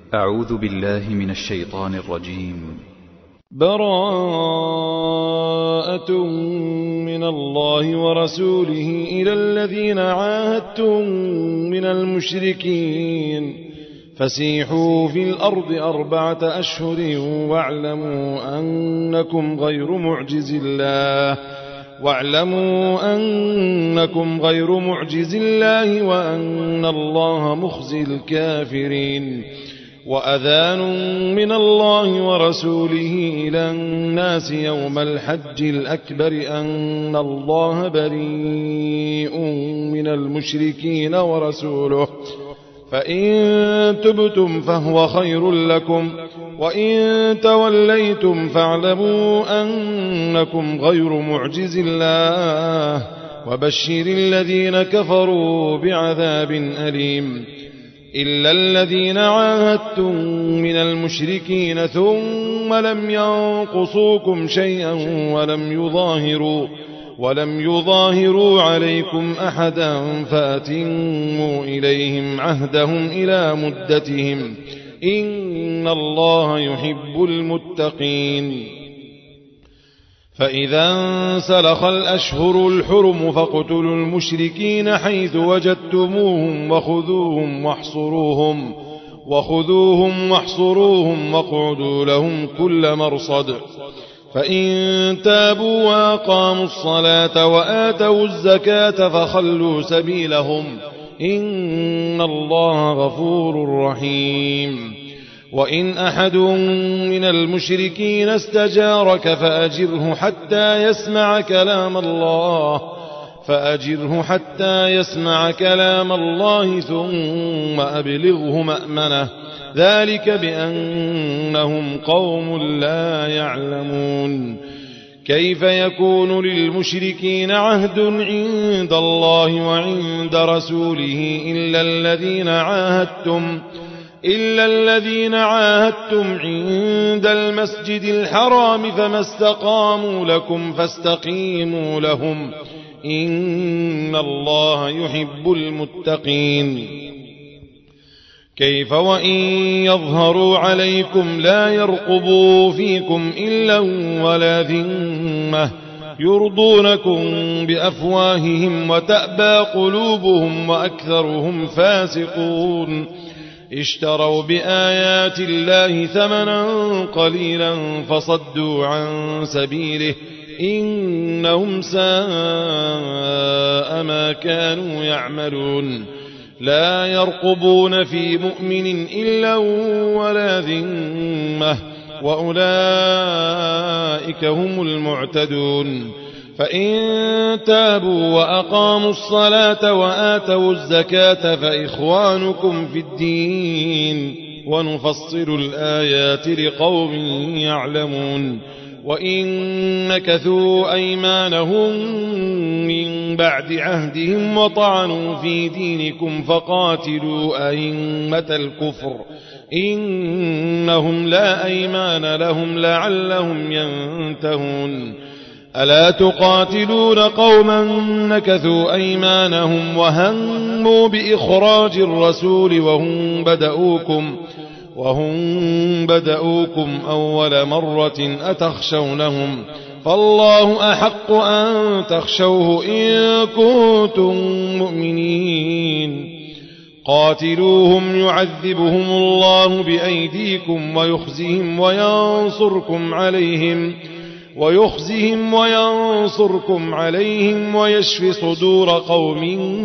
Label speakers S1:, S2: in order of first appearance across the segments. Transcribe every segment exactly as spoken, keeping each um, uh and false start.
S1: أعوذ بالله من الشيطان الرجيم.
S2: براءة من الله ورسوله إلى الذين عاهدتم من المشركين فسيحوا في الأرض أربعة أشهر واعلموا أنكم غير معجز الله واعلموا أنكم غير معجز الله وأن الله مخزي الكافرين. وأذان من الله ورسوله إلى الناس يوم الحج الأكبر أن الله بريء من المشركين ورسوله فإن تبتم فهو خير لكم وإن توليتم فاعلموا أنكم غير معجز الله وبشر الذين كفروا بعذاب أليم. إلا الذين عاهدتم من المشركين ثم لم ينقصوكم شيئا ولم يظاهروا ولم يظاهروا عليكم أحدا فأتموا إليهم عهدهم إلى مدتهم إن الله يحب المتقين. فإذا انسلخ الأشهر الحرم فاقتلوا المشركين حيث وجدتموهم وخذوهم واحصروهم وخذوهم واحصروهم واقعدوا لهم كل مرصد. فإن تابوا وأقاموا الصلاة وآتوا الزكاة فخلوا سبيلهم إن الله غفور رحيم. وإن أحد من المشركين استجارك فأجره حتى يسمع كلام الله فأجره حتى يسمع كلام الله ثم أبلغه مأمنه ذلك بأنهم قوم لا يعلمون. كيف يكون للمشركين عهد عند الله وعند رسوله إلا الذين عاهدتم إلا الذين عاهدتم عند المسجد الحرام فما استقاموا لكم فاستقيموا لهم إن الله يحب المتقين. كيف وإن يظهروا عليكم لا يرقبوا فيكم إلا ولا ذمة يرضونكم بأفواههم وتأبى قلوبهم وأكثرهم فاسقون. اشتروا بآيات الله ثمنا قليلا فصدوا عن سبيله إنهم ساء ما كانوا يعملون. لا يرقبون في مؤمن إلا ولا ذمة وأولئك هم المعتدون. فإن تابوا وأقاموا الصلاة وآتوا الزكاة فإخوانكم في الدين ونفصل الآيات لقوم يعلمون. وإن نكثوا أيمانهم من بعد عهدهم وطعنوا في دينكم فقاتلوا أئمة الكفر إنهم لا أيمان لهم لعلهم ينتهون. ألا تقاتلون قوما نكثوا أيمانهم وهموا بإخراج الرسول وهم بدأوكم وهم بدأوكم أول مرة أتخشونهم فالله أحق أن تخشوه إن كنتم مؤمنين. قاتلوهم يعذبهم الله بأيديكم ويخزهم وينصركم عليهم ويخزهم وينصركم عليهم ويشفي صدور قوم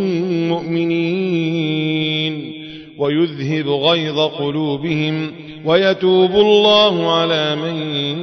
S2: مؤمنين ويذهب غيظ قلوبهم ويتوب الله على من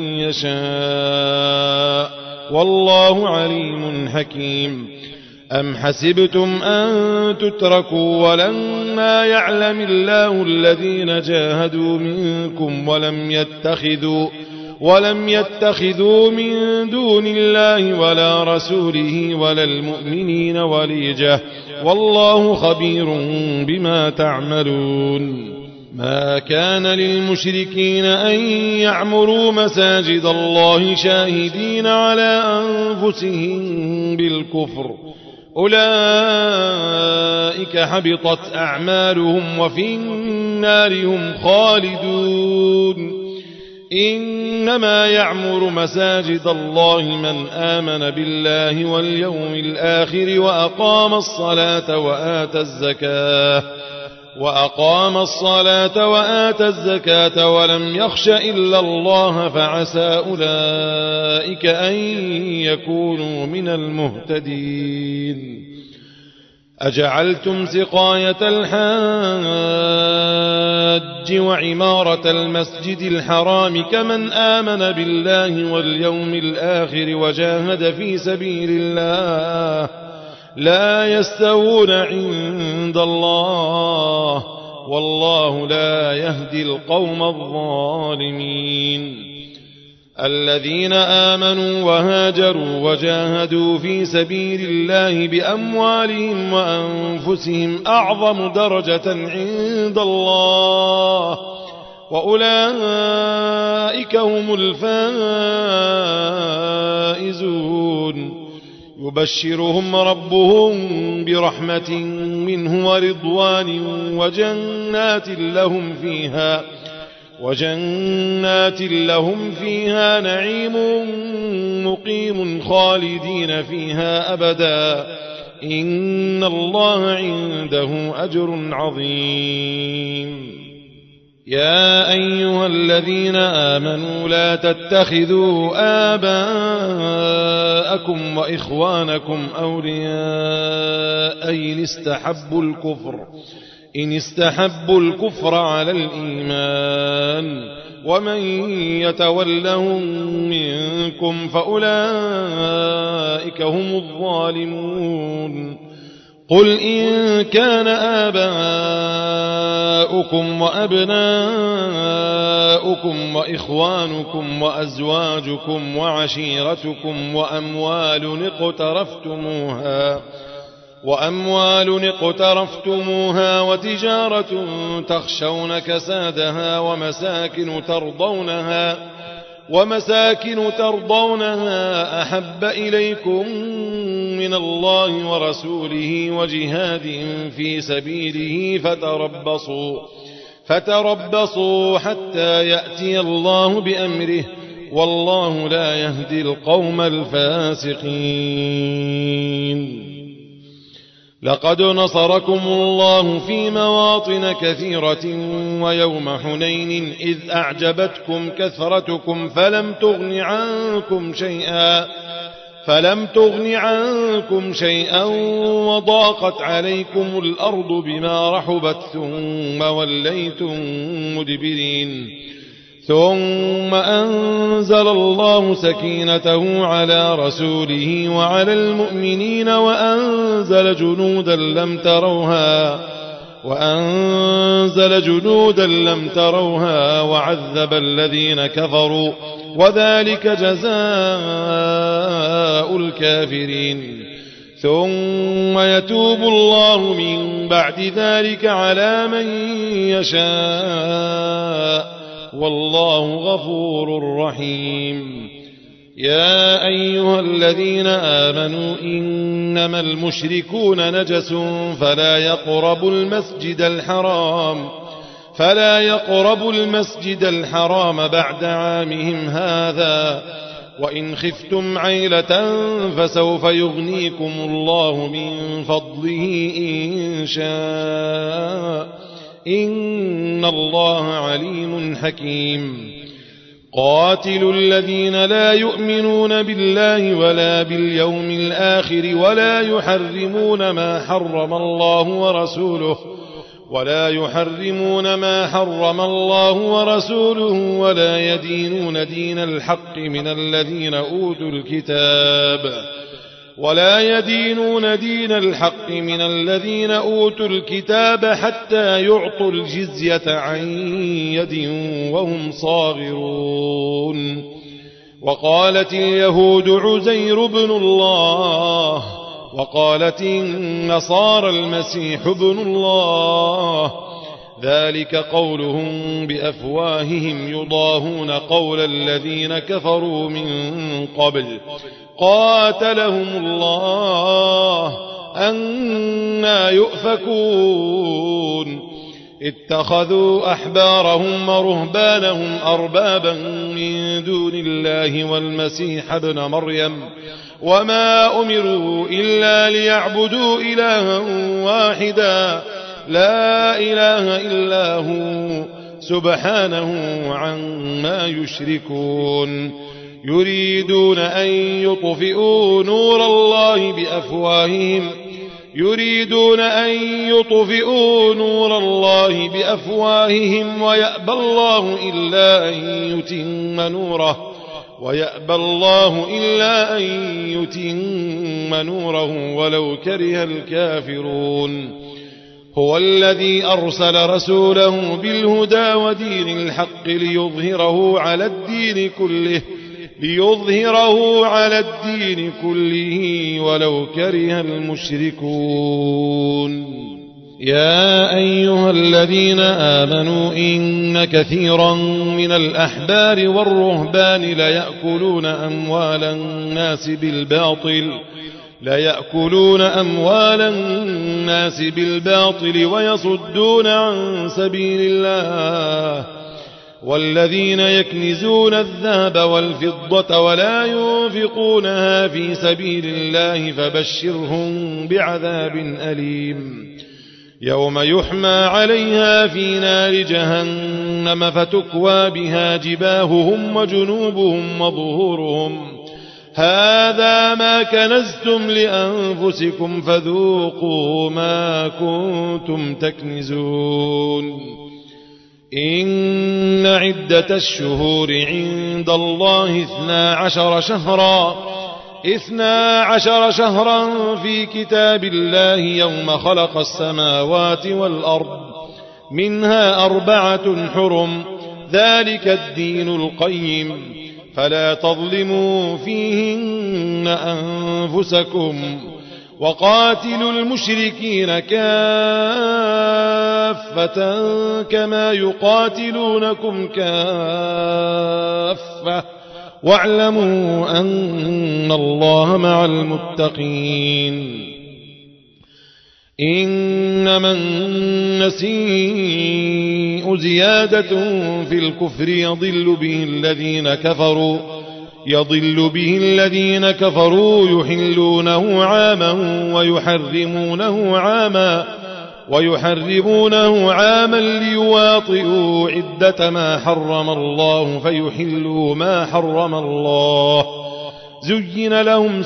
S2: يشاء والله عليم حكيم. أم حسبتم أن تتركوا ولما يعلم الله الذين جاهدوا منكم ولم يتخذوا ولم يتخذوا من دون الله ولا رسوله ولا المؤمنين وليجة والله خبير بما تعملون. ما كان للمشركين أن يعمروا مساجد الله شاهدين على أنفسهم بالكفر أولئك حبطت أعمالهم وفي النار هم خالدون إنما يعمر مساجد الله من آمن بالله واليوم الآخر وأقام الصلاة وآتى الزكاة وأقام الصلاة وآتى الزكاة ولم يخش إلا الله فعسى أولئك أن يكونوا من المهتدين أجعلتم سقاية الحاج وعمارة المسجد الحرام كمن آمن بالله واليوم الآخر وجاهد في سبيل الله لا يستوون عند الله والله لا يهدي القوم الظالمين الذين آمنوا وهاجروا وجاهدوا في سبيل الله بأموالهم وأنفسهم أعظم درجة عند الله وأولئك هم الفائزون يبشرهم ربهم برحمة منه ورضوان وجنات لهم فيها وجنات لهم فيها نعيم مقيم خالدين فيها أبدا إن الله عنده أجر عظيم يا أيها الذين آمنوا لا تتخذوا آباءكم وإخوانكم أولياء إن استحبوا الكفر إن استحبوا الكفر على الإيمان ومن يتولهم منكم فأولئك هم الظالمون قل إن كان آباؤكم وأبناؤكم وإخوانكم وأزواجكم وعشيرتكم وأموال اقترفتموها وأموال اقترفتموها وتجارة تخشون كسادها ومساكن ترضونها ومساكن ترضونها أحب إليكم من الله ورسوله وجهاد في سبيله فتربصوا فتربصوا حتى يأتي الله بأمره والله لا يهدي القوم الفاسقين لقد نصركم الله في مواطن كثيرة ويوم حنين إذ أعجبتكم كثرتكم فلم تغن عنكم شيئا فلم تغن عنكم شيئا وضاقت عليكم الأرض بما رحبت ثم وليتم مدبرين ثم أنزل الله سكينته على رسوله وعلى المؤمنين وأنزل جنودا لم تروها وأنزل جنودا لم تروها وعذب الذين كفروا وذلك جزاء الكافرين ثم يتوب الله من بعد ذلك على من يشاء والله غفور رحيم يا أيها الذين آمنوا إنما المشركون نجس فلا يقربوا المسجد الحرام فلا يقربوا المسجد الحرام بعد عامهم هذا وإن خفتم عيلة فسوف يغنيكم الله من فضله إن شاء إن الله عليم حكيم قاتلوا الذين لا يؤمنون بالله ولا باليوم الآخر ولا يحرمون ما حرم الله ورسوله ولا يحرمون ما حرم الله ورسوله ولا يدينون دين الحق من الذين أوتوا الكتاب ولا يدينون دين الحق من الذين أوتوا الكتاب حتى يعطوا الجزية عن يد وهم صاغرون وقالت اليهود عزير بن الله وقالت النصارى المسيح ابن الله ذلك قولهم بأفواههم يضاهون قول الذين كفروا من قبل قاتلهم الله أنى يؤفكون اتخذوا أحبارهم ورهبانهم أربابا من دون الله والمسيح ابن مريم وما أمروا إلا ليعبدوا إلها واحدا لا إله إلا هو سبحانه عما يشركون يريدون أن يطفئوا نور الله بأفواههم يريدون أن يطفئوا نور الله بأفواههم ويأبى الله إلا أن يتم نوره ويأبى الله إلا أن يتم نوره ولو كره الكافرون هو الذي أرسل رسوله بالهدى ودين الحق ليظهره على الدين كله ليظهره على الدين كله ولو كره المشركون يا أيها الذين آمنوا إن كثيرا من الأحبار والرهبان ليأكلون أموال الناس بالباطل ليأكلون أموال الناس بالباطل ويصدون عن سبيل الله والذين يكنزون الذهب والفضة ولا ينفقونها في سبيل الله فبشرهم بعذاب أليم يوم يحمى عليها في نار جهنم فتكوى بها جباههم وجنوبهم وظهورهم هذا ما كنزتم لأنفسكم فذوقوا ما كنتم تكنزون إن عدة الشهور عند الله اثنا عشر شهرا اثنا عشر شهرا في كتاب الله يوم خلق السماوات والأرض منها أربعة حرم ذلك الدين القيم فلا تظلموا فيهن أنفسكم وقاتلوا المشركين كافة كما يقاتلونكم كافة واعلموا أن الله مع المتقين إنما النسيء زيادة في الكفر يضل به الذين كفروا يضل به الذين كفروا يحلونه عاما ويحرمونه عاما ويحرمونه عاما ليواطئوا عدة ما حرم الله فيحلوا ما حرم الله زين لهم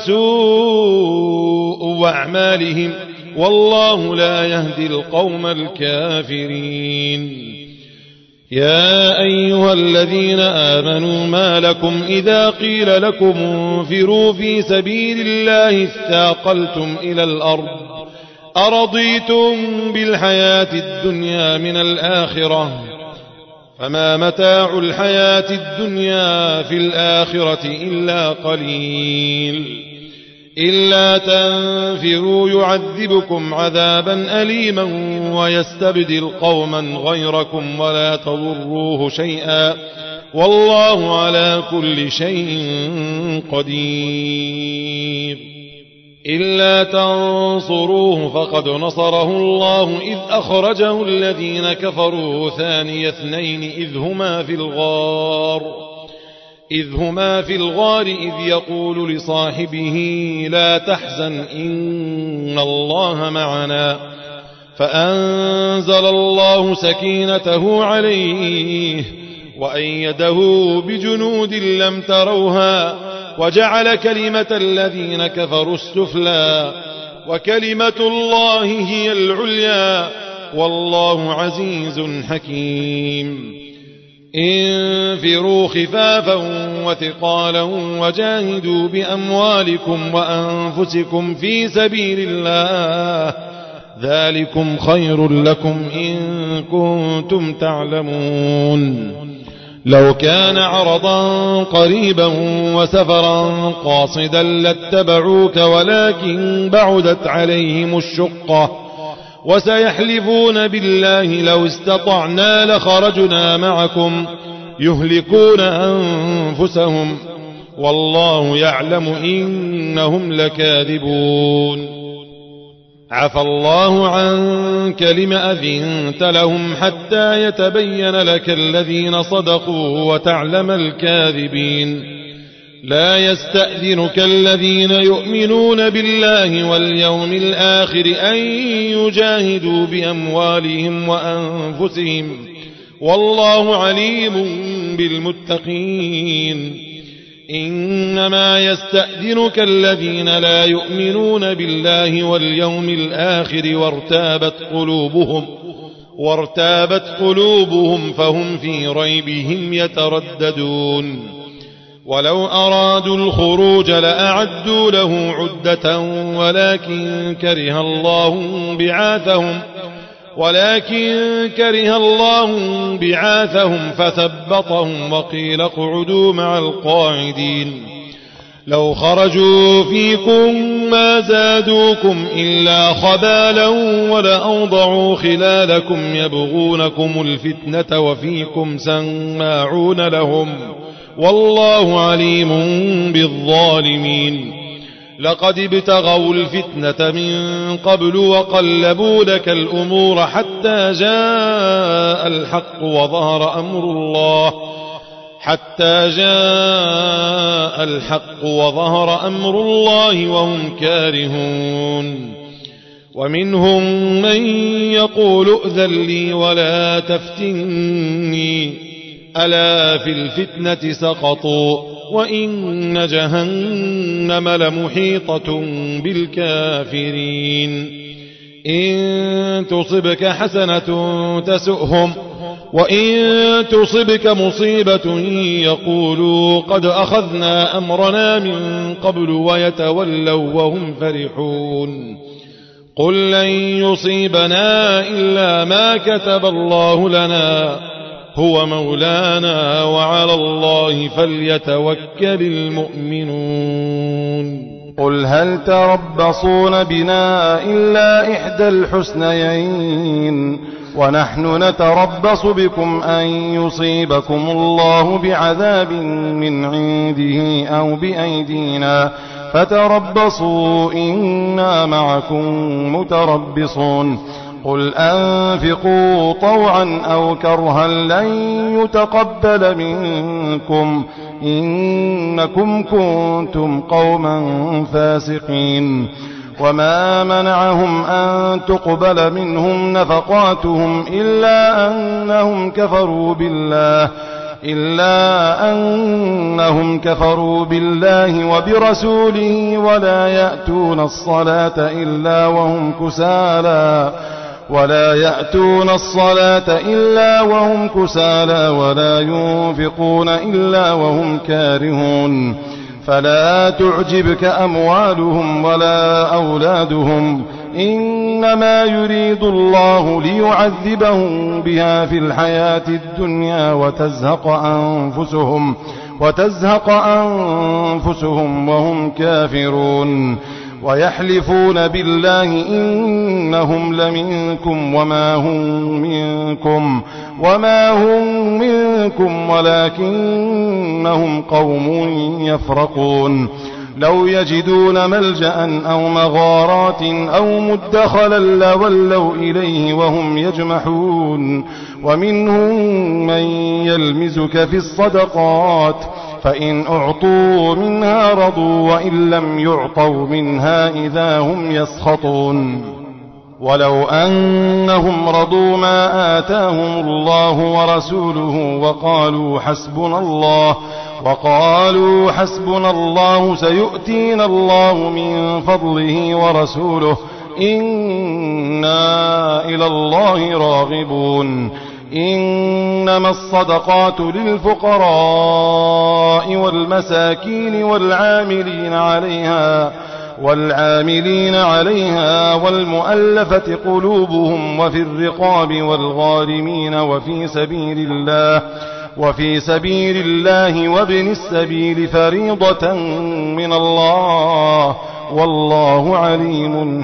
S2: سوء أعمالهم والله لا يهدي القوم الكافرين يا أيها الذين آمنوا ما لكم إذا قيل لكم انفروا في سبيل الله اثاقلتم إلى الأرض أرضيتم بالحياة الدنيا من الآخرة فما متاع الحياة الدنيا في الآخرة إلا قليل إلا تنفروا يعذبكم عذابا أليما ويستبدل قوما غيركم ولا تضروه شيئا والله على كل شيء قدير إلا تنصروه فقد نصره الله إذ أخرجه الذين كفروا ثاني اثنين إذ هما في الغار إذ هما في الغار إذ يقول لصاحبه لا تحزن إن الله معنا فأنزل الله سكينته عليه وأيده بجنود لم تروها وجعل كلمة الذين كفروا السفلى وكلمة الله هي العليا والله عزيز حكيم انفروا خفافا وثقالا وجاهدوا بأموالكم وأنفسكم في سبيل الله ذلكم خير لكم إن كنتم تعلمون لو كان عرضا قريبا وسفرا قاصدا لاتبعوك ولكن بعدت عليهم الشقة وسيحلفون بالله لو استطعنا لخرجنا معكم يهلكون أنفسهم والله يعلم إنهم لكاذبون عفى الله عنك لم أذنت لهم حتى يتبين لك الذين صدقوا وتعلم الكاذبين لا يستأذنك الذين يؤمنون بالله واليوم الآخر أن يجاهدوا بأموالهم وأنفسهم والله عليم بالمتقين إنما يستأذنك الذين لا يؤمنون بالله واليوم الآخر وارتابت قلوبهم وارتابت قلوبهم فهم في ريبهم يترددون ولو أرادوا الخروج لأعدوا له عدة ولكن كره الله بعاثهم ولكن كره الله بعاثهم فثبطهم وقيل اقعدوا مع القاعدين لو خرجوا فيكم ما زادوكم إلا خبالا ولأوضعوا خلالكم يبغونكم الفتنة وفيكم سماعون لهم والله عليم بالظالمين لقد ابتغوا الفتنة من قبل وقلبوا لك الأمور حتى جاء الحق وظهر أمر الله حتى جاء الحق وظهر أمر الله وهم كارهون ومنهم من يقول ائذن لي ولا تفتني ألا في الفتنة سقطوا وإن جهنم لمحيطة بالكافرين إن تصبك حسنة تسؤهم وإن تصبك مصيبة يقولوا قد أخذنا أمرنا من قبل ويتولوا وهم فرحون قل لن يصيبنا إلا ما كتب الله لنا هو مولانا وعلى الله فليتوكل المؤمنون
S3: قل هل تربصون بنا إلا إحدى الحسنيين ونحن نتربص بكم أن يصيبكم الله بعذاب من عنده أو بأيدينا فتربصوا إنا معكم متربصون قل أنفقوا طوعا أو كرها لن يتقبل منكم إنكم كنتم قوما فاسقين وما منعهم أن تقبل منهم نفقاتهم إلا أنهم كفروا بالله إلا أنهم كفروا بالله وبرسوله ولا يأتون الصلاة إلا وهم كسالى ولا يأتون الصلاة إلا وهم كسالى ولا ينفقون إلا وهم كارهون فلا تعجبك أموالهم ولا أولادهم إنما يريد الله ليعذبهم بها في الحياة الدنيا وتزهق أنفسهم وتزهق أنفسهم وهم كافرون ويحلفون بالله إنهم لمنكم وما هم منكم وما هم منكم ولكنهم قوم يفرقون لو يجدون ملجأ أو مغارات أو مدخلا لولوا إليه وهم يجمحون ومنهم من يلمزك في الصدقات فإن أعطوا منها رضوا وإن لم يعطوا منها إذا هم يسخطون ولو أنهم رضوا ما آتاهم الله ورسوله وقالوا حسبنا الله وقالوا حسبنا الله سيؤتينا الله من فضله ورسوله إنا إلى الله راغبون إنما الصدقات للفقراء والمساكين والعاملين عليها والعاملين عليها والمؤلفة قلوبهم وفي الرقاب والغارمين وفي سبيل الله وفي سبيل الله وابن السبيل فريضة من الله والله عليم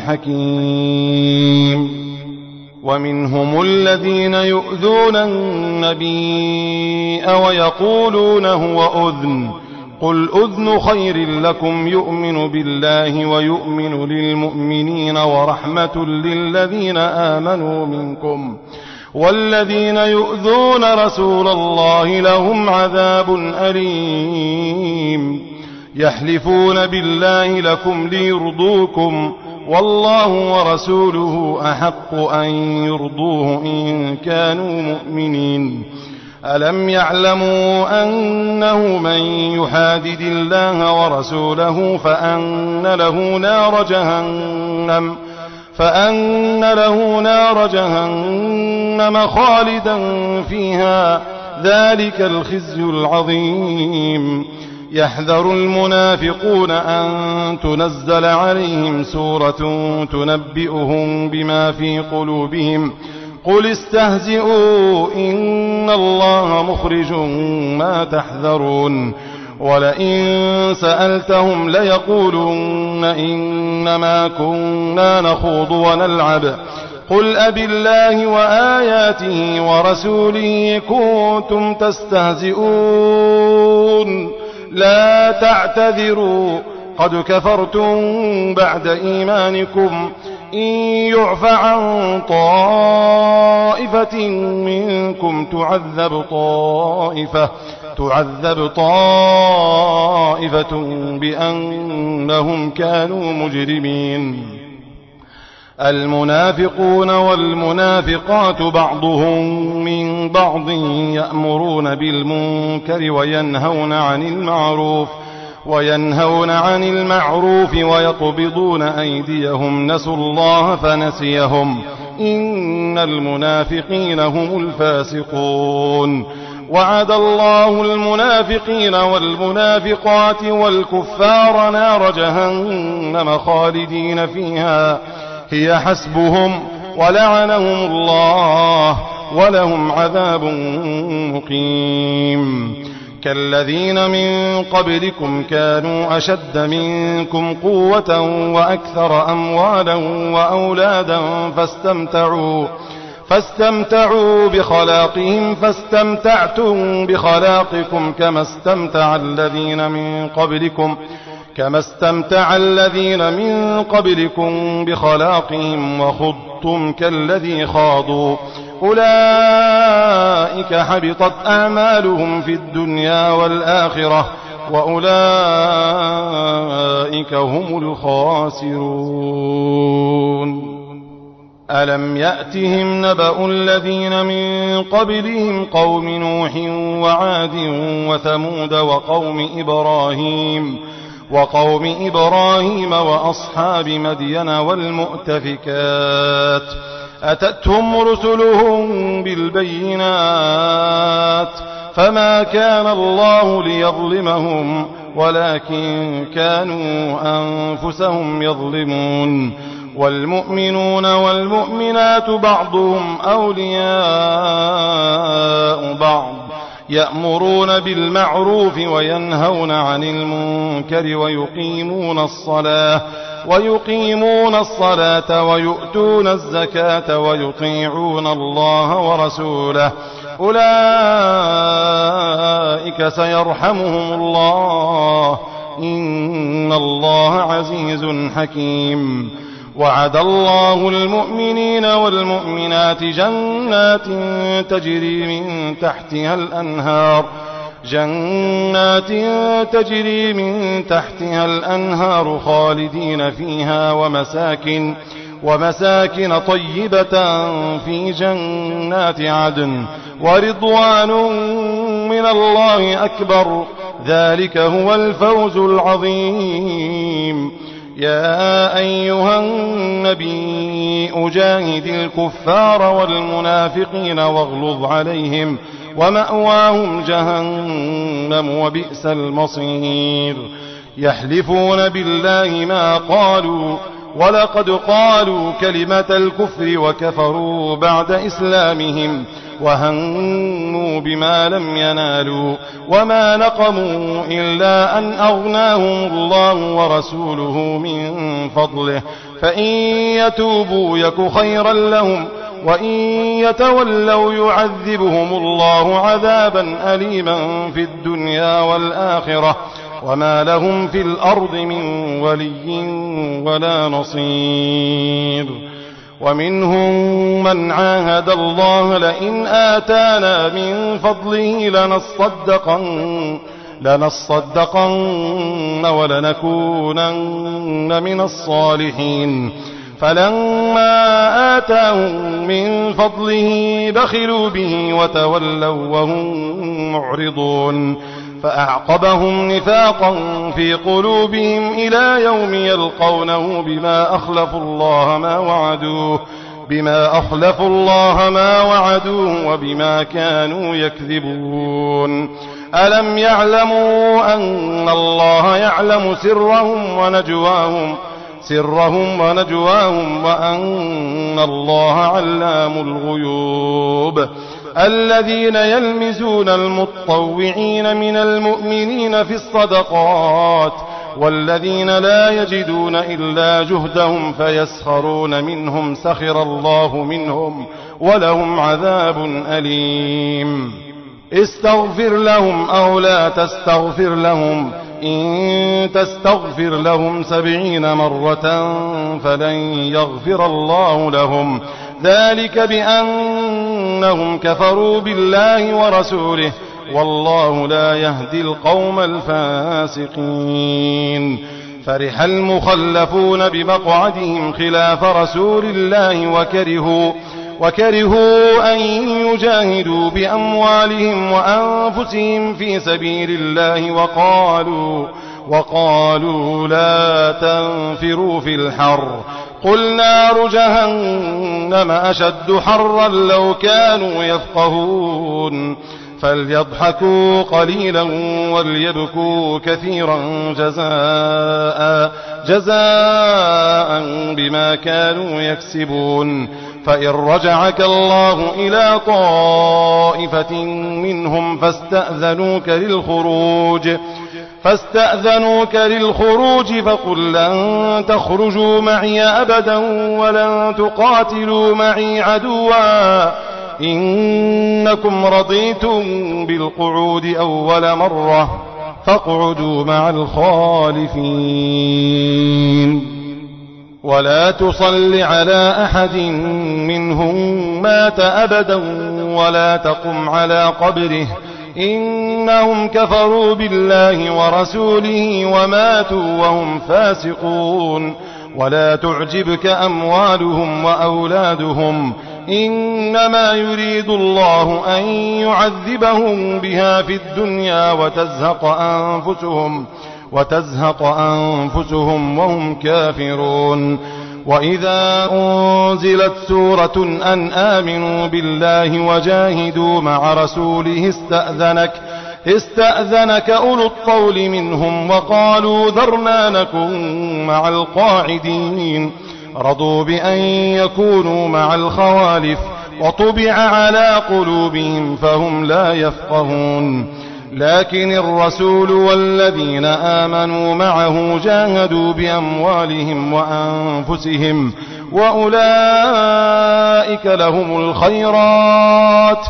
S3: حكيم ومنهم الذين يؤذون النبي ويقولون هو أذن قل أذن خير لكم يؤمن بالله ويؤمن للمؤمنين ورحمة للذين آمنوا منكم والذين يؤذون رسول الله لهم عذاب أليم يحلفون بالله لكم ليرضوكم والله ورسوله أحق أن يرضوه إن كانوا مؤمنين ألم يعلموا أنه من يحادد الله ورسوله فأن له نار جهنم فأن له نار جهنم خالدا فيها ذلك الخزي العظيم يحذر المنافقون أن تنزل عليهم سورة تنبئهم بما في قلوبهم قل استهزئوا إن الله مخرج ما تحذرون ولئن سألتهم ليقولن إنما كنا نخوض ونلعب قل أبالله وآياته ورسوله كنتم تستهزئون لا تعتذروا قد كفرتم بعد إيمانكم إن يعف عن طائفة منكم تعذب طائفة تعذب طائفة بأنهم كانوا مجرمين المنافقون والمنافقات بعضهم من بعض يأمرون بالمنكر وينهون عن المعروف وينهون عن المعروف ويقبضون أيديهم نسوا الله فنسيهم إن المنافقين هم الفاسقون وعد الله المنافقين والمنافقات والكفار نار جهنم خالدين فيها هي حسبهم ولعنهم الله ولهم عذاب مقيم كالذين من قبلكم كانوا أشد منكم قوة وأكثر أموالا وأولادا فاستمتعوا فاستمتعوا بخلاقهم فاستمتعتم بخلاقكم كما استمتع الذين من قبلكم كما استمتع الذين من قبلكم بخلاقهم وخضتم كالذي خاضوا أولئك حبطت أعمالهم في الدنيا والآخرة وأولئك هم الخاسرون ألم يأتهم نبأ الذين من قبلهم قوم نوح وعاد وثمود وقوم إبراهيم وقوم إبراهيم وأصحاب مدين والمؤتفكات أتتهم رسلهم بالبينات فما كان الله ليظلمهم ولكن كانوا أنفسهم يظلمون والمؤمنون والمؤمنات بعضهم أولياء بعض يأمرون بالمعروف وينهون عن المنكر ويقيمون الصلاة ويقيمون الصلاة ويؤتون الزكاة ويطيعون الله ورسوله أولئك سيرحمهم الله إن الله عزيز حكيم وعد الله المؤمنين والمؤمنات جنات تجري من تحتها الأنهار جنات تجري من تحتها الأنهار خالدين فيها ومساكن ومساكن طيبة في جنات عدن ورضوان من الله أكبر ذلك هو الفوز العظيم يا أيها النبي أجاهد الكفار والمنافقين واغلظ عليهم ومأواهم جهنم وبئس المصير يحلفون بالله ما قالوا ولقد قالوا كلمة الكفر وكفروا بعد إسلامهم وهموا بما لم ينالوا وما نقموا إلا أن أغناهم الله ورسوله من فضله فإن يتوبوا يك خيرا لهم وإن يتولوا يعذبهم الله عذابا أليما في الدنيا والآخرة وما لهم في الأرض من ولي ولا نصير. ومنهم من عاهد الله لئن آتانا من فضله لنصدقن لنصدقن ولنكونن من الصالحين، فلما آتاهم من فضله بخلوا به وتولوا وهم معرضون، فأعقبهم نفاقا في قلوبهم إلى يوم يلقونه بما أخلفوا الله ما وعدوه بما أخلفوا الله ما وعدوه وبما كانوا يكذبون. ألم يعلموا أن الله يعلم سرهم ونجواهم سرهم ونجواهم وأن الله علام الغيوب. الذين يلمزون المطوعين من المؤمنين في الصدقات والذين لا يجدون إلا جهدهم فيسخرون منهم سخر الله منهم ولهم عذاب أليم. استغفر لهم أو لا تستغفر لهم إن تستغفر لهم سبعين مرة فلن يغفر الله لهم، ذلك بأنهم كفروا بالله ورسوله والله لا يهدي القوم الفاسقين. فرح المخلفون بمقعدهم خلاف رسول الله وكرهوا وكرهوا أن يجاهدوا بأموالهم وأنفسهم في سبيل الله وقالوا وقالوا لا تنفروا في الحر قل نار جهنم أشد حرا لو كانوا يفقهون. فليضحكوا قليلا وليبكوا كثيرا جزاء جزاء بما كانوا يكسبون. فإن رجعك الله إلى طائفة منهم فاستأذنوك للخروج فاستأذنوك للخروج فقل لن تخرجوا معي أبدا ولن تقاتلوا معي عدوا إنكم رضيتم بالقعود أول مرة فاقعدوا مع الخالفين. ولا تصل على أحد منهم مات أبدا ولا تقم على قبره إنهم كفروا بالله ورسوله وماتوا وهم فاسقون. ولا تعجبك أموالهم وأولادهم إنما يريد الله أن يعذبهم بها في الدنيا وتزهق أنفسهم وتزهق أنفسهم وهم كافرون. وإذا أنزلت سورة أن آمنوا بالله وجاهدوا مع رسوله استأذنك استأذنك أولو الطول منهم وقالوا ذرنا نكن مع القاعدين. رضوا بأن يكونوا مع الخوالف وطبع على قلوبهم فهم لا يفقهون. لكن الرسول والذين آمنوا معه جاهدوا بأموالهم وأنفسهم وأولئك لهم الخيرات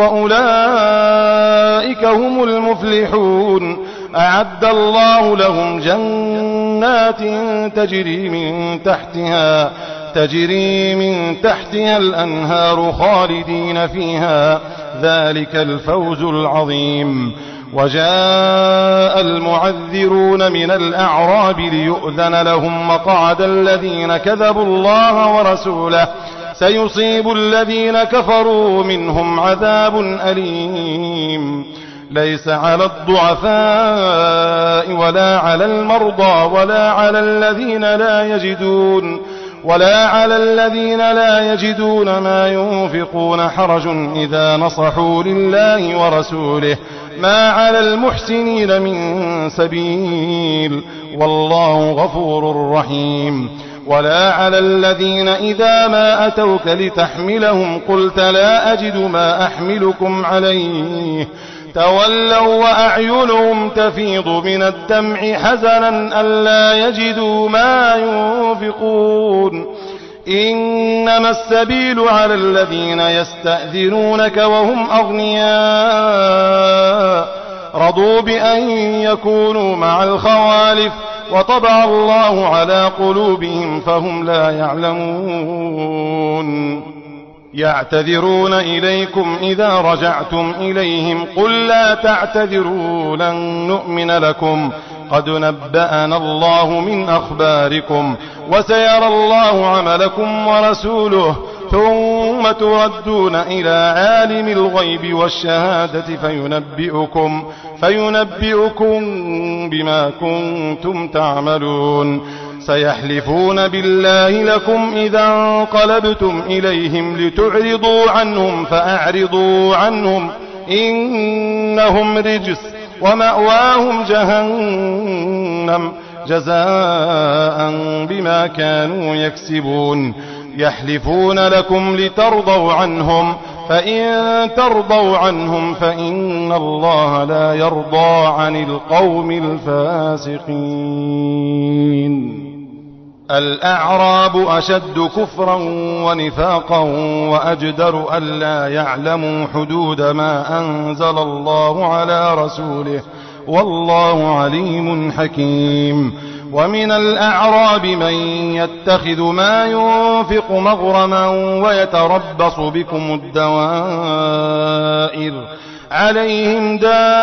S3: وأولئك هم المفلحون. أعد الله لهم جنات تجري من تحتها تجري من تحتها الأنهار خالدين فيها ذلك الفوز العظيم. وجاء المعذرون من الأعراب ليؤذن لهم مقعد الذين كذبوا الله ورسوله سيصيب الذين كفروا منهم عذاب أليم. ليس على الضعفاء ولا على المرضى ولا على الذين لا يجدون ولا على الذين لا يجدون ما ينفقون حرج إذا نصحوا لله ورسوله ما على المحسنين من سبيل والله غفور رحيم. ولا على الذين إذا ما أتوك لتحملهم قلت لا أجد ما أحملكم عليه تولوا وأعينهم تفيض من الدمع حزنا ألا يجدوا ما ينفقون. إنما السبيل على الذين يستأذنونك وهم أغنياء رضوا بأن يكونوا مع الخوالف وطبع الله على قلوبهم فهم لا يعلمون. يعتذرون إليكم إذا رجعتم إليهم قل لا تعتذروا لن نؤمن لكم قد نبأنا الله من أخباركم وسيرى الله عملكم ورسوله ثم تردون إلى عالم الغيب والشهادة فينبئكم, فينبئكم بما كنتم تعملون. سيحلفون بالله لكم إذا انقلبتم إليهم لتعرضوا عنهم فأعرضوا عنهم إنهم رجس ومأواهم جهنم جزاء بما كانوا يكسبون. يحلفون لكم لترضوا عنهم فإن ترضوا عنهم فإن الله لا يرضى عن القوم الفاسقين. الأعراب أشد كفرا ونفاقا وأجدر ألا يعلموا حدود ما أنزل الله على رسوله والله عليم حكيم. ومن الأعراب من يتخذ ما ينفق مغرما ويتربص بكم الدوائر عليهم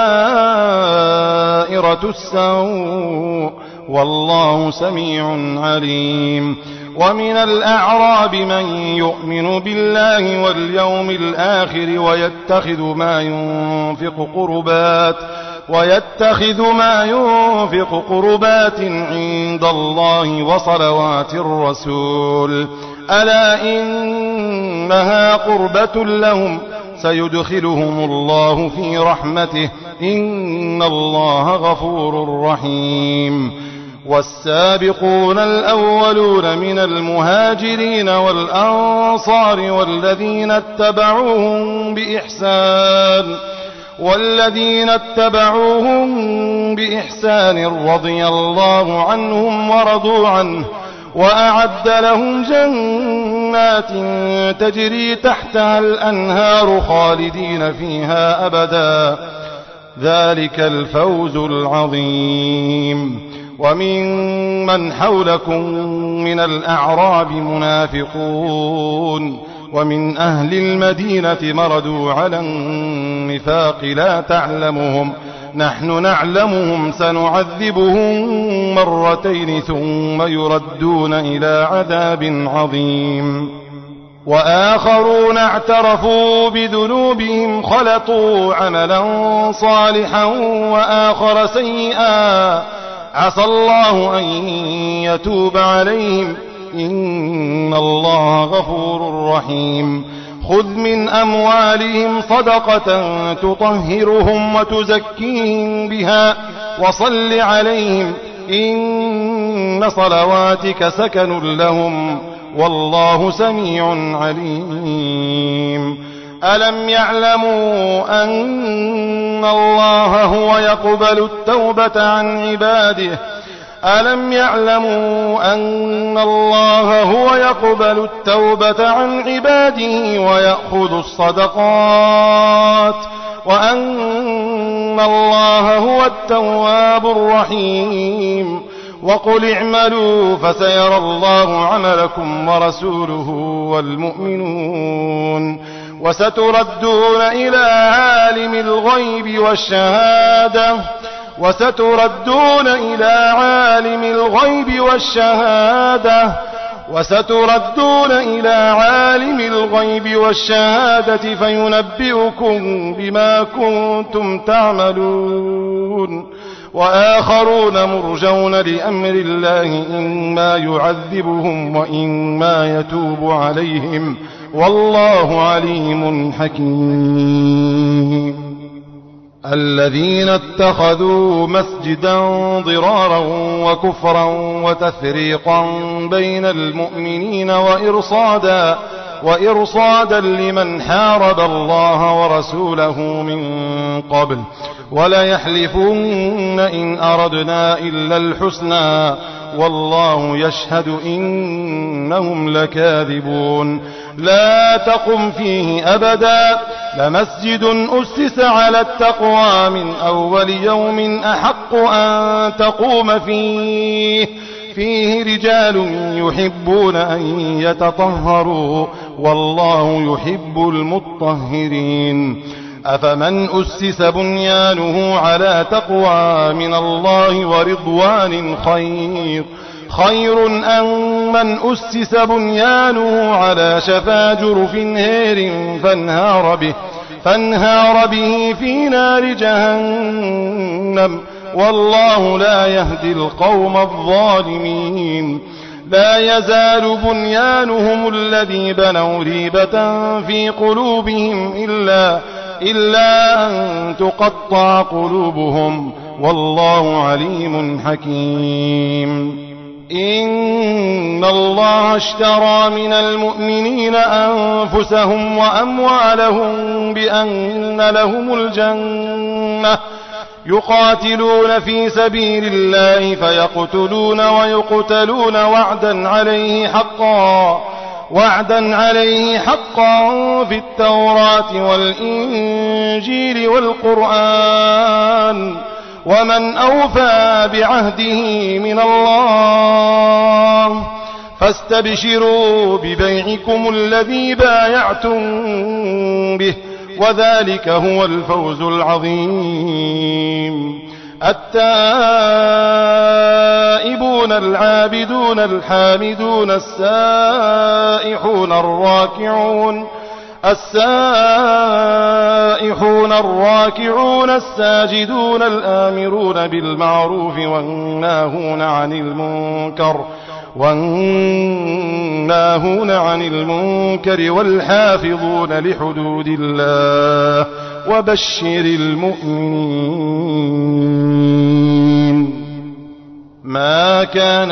S3: دائرة السوء والله سميع عليم. ومن الأعراب من يؤمن بالله واليوم الآخر ويتخذ ما ينفق قربات ويتخذ ما ينفق قربات عند الله وصلوات الرسول ألا إنها قربة لهم سيدخلهم الله في رحمته إن الله غفور رحيم. والسابقون الأولون من المهاجرين والأنصار والذين اتبعوهم بإحسان والذين اتبعوهم بإحسان رضي الله عنهم ورضوا عنه وأعد لهم جنات تجري تحتها الأنهار خالدين فيها أبدا ذلك الفوز العظيم. ومن حولكم من الأعراب منافقون ومن أهل المدينة مردوا على النفاق لا تعلمهم نحن نعلمهم سنعذبهم مرتين ثم يردون إلى عذاب عظيم. وآخرون اعترفوا بذنوبهم خلطوا عملا صالحا وآخر سيئا عسى الله أن يتوب عليهم إن الله غفور رحيم. خذ من أموالهم صدقة تطهرهم وتزكيهم بها وصل عليهم إن صلواتك سكن لهم والله سميع عليم. ألم يعلموا أن الله هو يقبل التوبة عن عباده ألم يعلموا أن الله هو يقبل التوبة عن عباده ويأخذ الصدقات وأن الله هو التواب الرحيم. وقل اعملوا فسيرى الله عملكم ورسوله والمؤمنون وستردون إلى عالم الغيب والشهادة وستردون إلى عالم الغيب والشهادة وستردون إلى عالم الغيب والشهادة فينبئكم بما كنتم تعملون. وآخرون مرجون لأمر الله إما يعذبهم وإما يتوب عليهم والله عليم حكيم. الذين اتخذوا مسجدا ضرارا وكفرا وتفريقا بين المؤمنين وإرصادا وإرصادا لمن حارب الله ورسوله من قبل وليحلفن إن أردنا إلا الحسنى والله يشهد إنهم لكاذبون لا تقم فيه أبدا لمسجد أسس على التقوى من أول يوم أحق أن تقوم فيه فيه رجال يحبون أن يتطهروا والله يحب المطهرين أفمن أسس بنيانه على تقوى من الله ورضوان خير خير أم من أسس بنيانه على شفا جرف هير فانهار به, فانهار به في نار جهنم والله لا يهدي القوم الظالمين لا يزال بنيانهم الذي بنوا ريبة في قلوبهم إلا, إلا أن تقطع قلوبهم والله عليم حكيم إن الله اشترى من المؤمنين أنفسهم وأموالهم بأن لهم الجنة يقاتلون في سبيل الله فيقتلون ويقتلون وعدا عليه حقا وعدا عليه حقا في التوراة والإنجيل والقرآن ومن أوفى بعهده من الله فاستبشروا ببيعكم الذي بايعتم به وذلك هو الفوز العظيم التائبون العابدون الحامدون السائحون الراكعون السائحون الراكعون الساجدون الآمرون بالمعروف والناهون عن المنكر والناهون عن المنكر والحافظون لحدود الله وبشر المؤمنين ما كان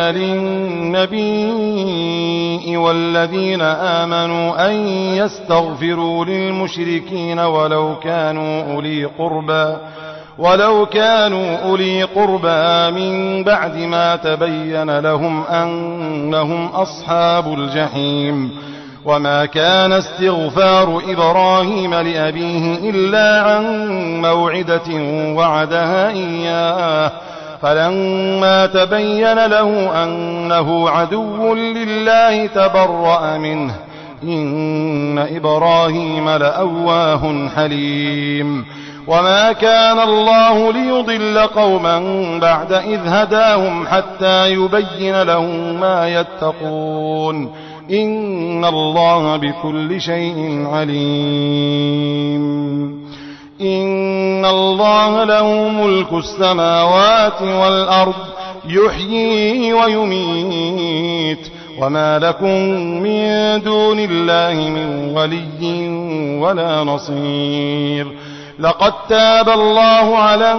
S3: للنبي والذين آمنوا أن يستغفروا للمشركين ولو كانوا أولي قربى ولو كانوا أولي قربى من بعد ما تبين لهم أنهم أصحاب الجحيم وما كان استغفار إبراهيم لأبيه إلا عن موعدة وعدها إياه فلما تبين له أنه عدو لله تبرأ منه إن إبراهيم لأواه حليم وما كان الله ليضل قوما بعد إذ هداهم حتى يبين لهم ما يتقون إن الله بكل شيء عليم إن الله له ملك السماوات والأرض يحيي ويميت وما لكم من دون الله من ولي ولا نصير لقد تاب الله على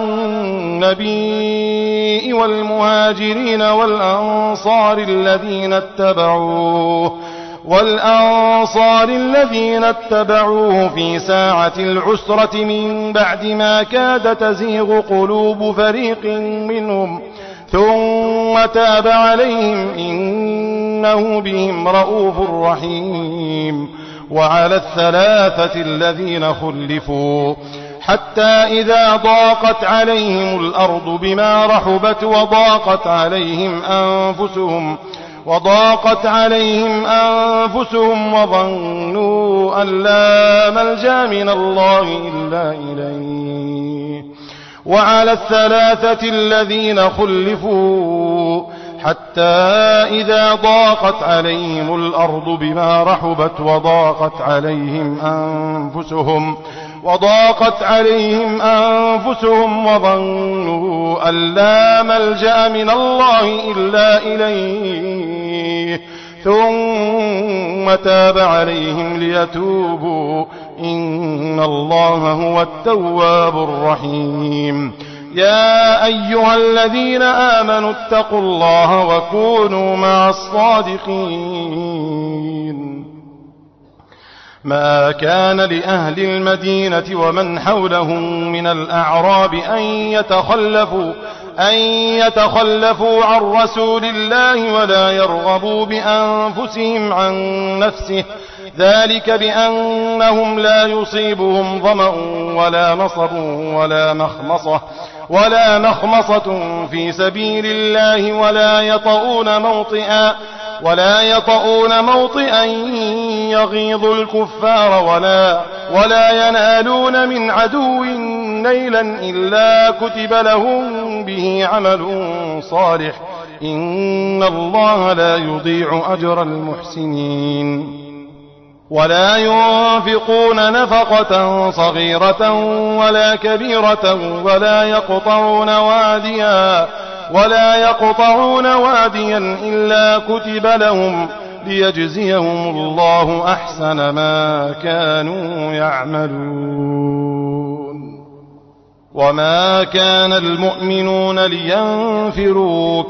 S3: النبي والمهاجرين والأنصار الذين اتبعوه والأنصار الذين اتبعوه في ساعة العسرة من بعد ما كاد تزيغ قلوب فريق منهم ثم تاب عليهم إنه بهم رؤوف رحيم وعلى الثلاثة الذين خلفوا حتى إذا ضاقت عليهم الأرض بما رحبت وضاقت عليهم أنفسهم وضاقت عليهم أنفسهم وظنوا أن لا ملجأ من الله إلا إليه وعلى الثلاثة الذين خلفوا حتى إذا ضاقت عليهم الأرض بما رحبت وضاقت عليهم أنفسهم وضاقت عليهم أنفسهم وظنوا أن لا ملجأ من الله إلا إليه ثم تاب عليهم ليتوبوا إن الله هو التواب الرحيم يا أيها الذين آمنوا اتقوا الله وكونوا مع الصادقين ما كان لأهل المدينة ومن حولهم من الأعراب أن يتخلفوا أن يتخلفوا عن رسول الله ولا يرغبوا بأنفسهم عن نفسه، ذلك بأنهم لا يصيبهم ظمأ ولا نصب ولا مخمصة ولا مخمصة في سبيل الله ولا يطؤون موطئا ولا يطؤون موطئا يغيظ الكفار ولا ولا ينالون من عدو نيلا إلا كتب لهم به عمل صالح، إن الله لا يضيع أجر المحسنين. ولا ينفقون نفقة صغيرة ولا كبيرة ولا يقطعون واديا ولا يقطعون واديا إلا كتب لهم ليجزيهم الله أحسن ما كانوا يعملون. وما كان المؤمنون لينفروا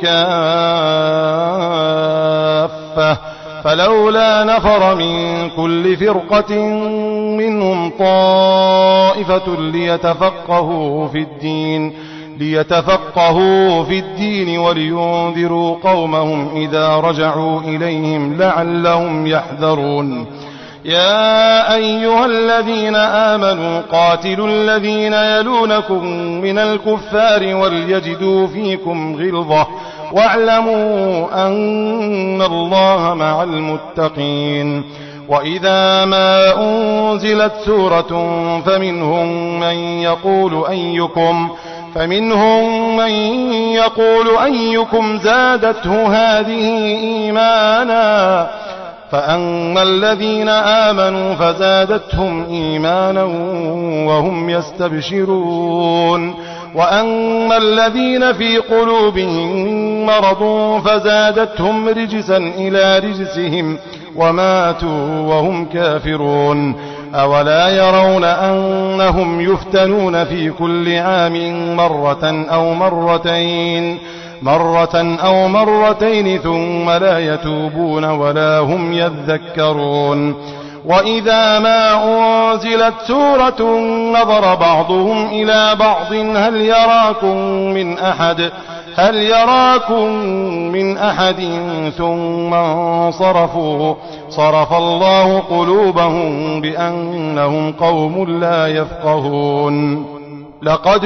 S3: كافة فلولا نفر من كل فرقة منهم طائفة ليتفقهوا في الدين ليتفقهوا في الدين ولينذروا قومهم إذا رجعوا إليهم لعلهم يحذرون. يا أيها الذين آمنوا قاتلوا الذين يلونكم من الكفار وليجدوا فيكم غلظة واعلموا أن الله مع المتقين. وإذا ما أنزلت سورة فمنهم من يقول أيكم فمنهم من يقول أيكم زادته هذه إيمانا فأما الذين آمنوا فزادتهم إيمانا وهم يستبشرون وأما الذين في قلوبهم مرض فزادتهم رجسا إلى رجسهم وماتوا وهم كافرون. أولا يرون أنهم يفتنون في كل عام مرة أو مرتين مرة أو مرتين ثم لا يتوبون ولا هم يذكرون. وإذا ما أنزلت سورة نظر بعضهم إلى بعض هل يراكم من أحد هل يراكم من أحد ثم انصرفوا صرف الله قلوبهم بأنهم قوم لا يفقهون. لقد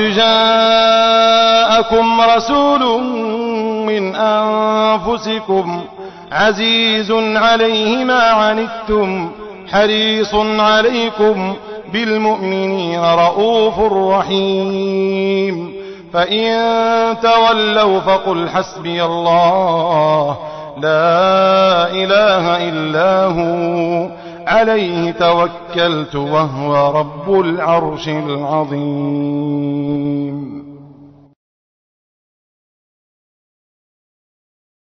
S3: جاءكم رسول من أنفسكم عزيز عليه ما عنتم حريص عليكم بالمؤمنين رؤوف رحيم. فإن تولوا فقل حسبي الله لا إله إلا هو عليه توكلت وهو رب العرش العظيم.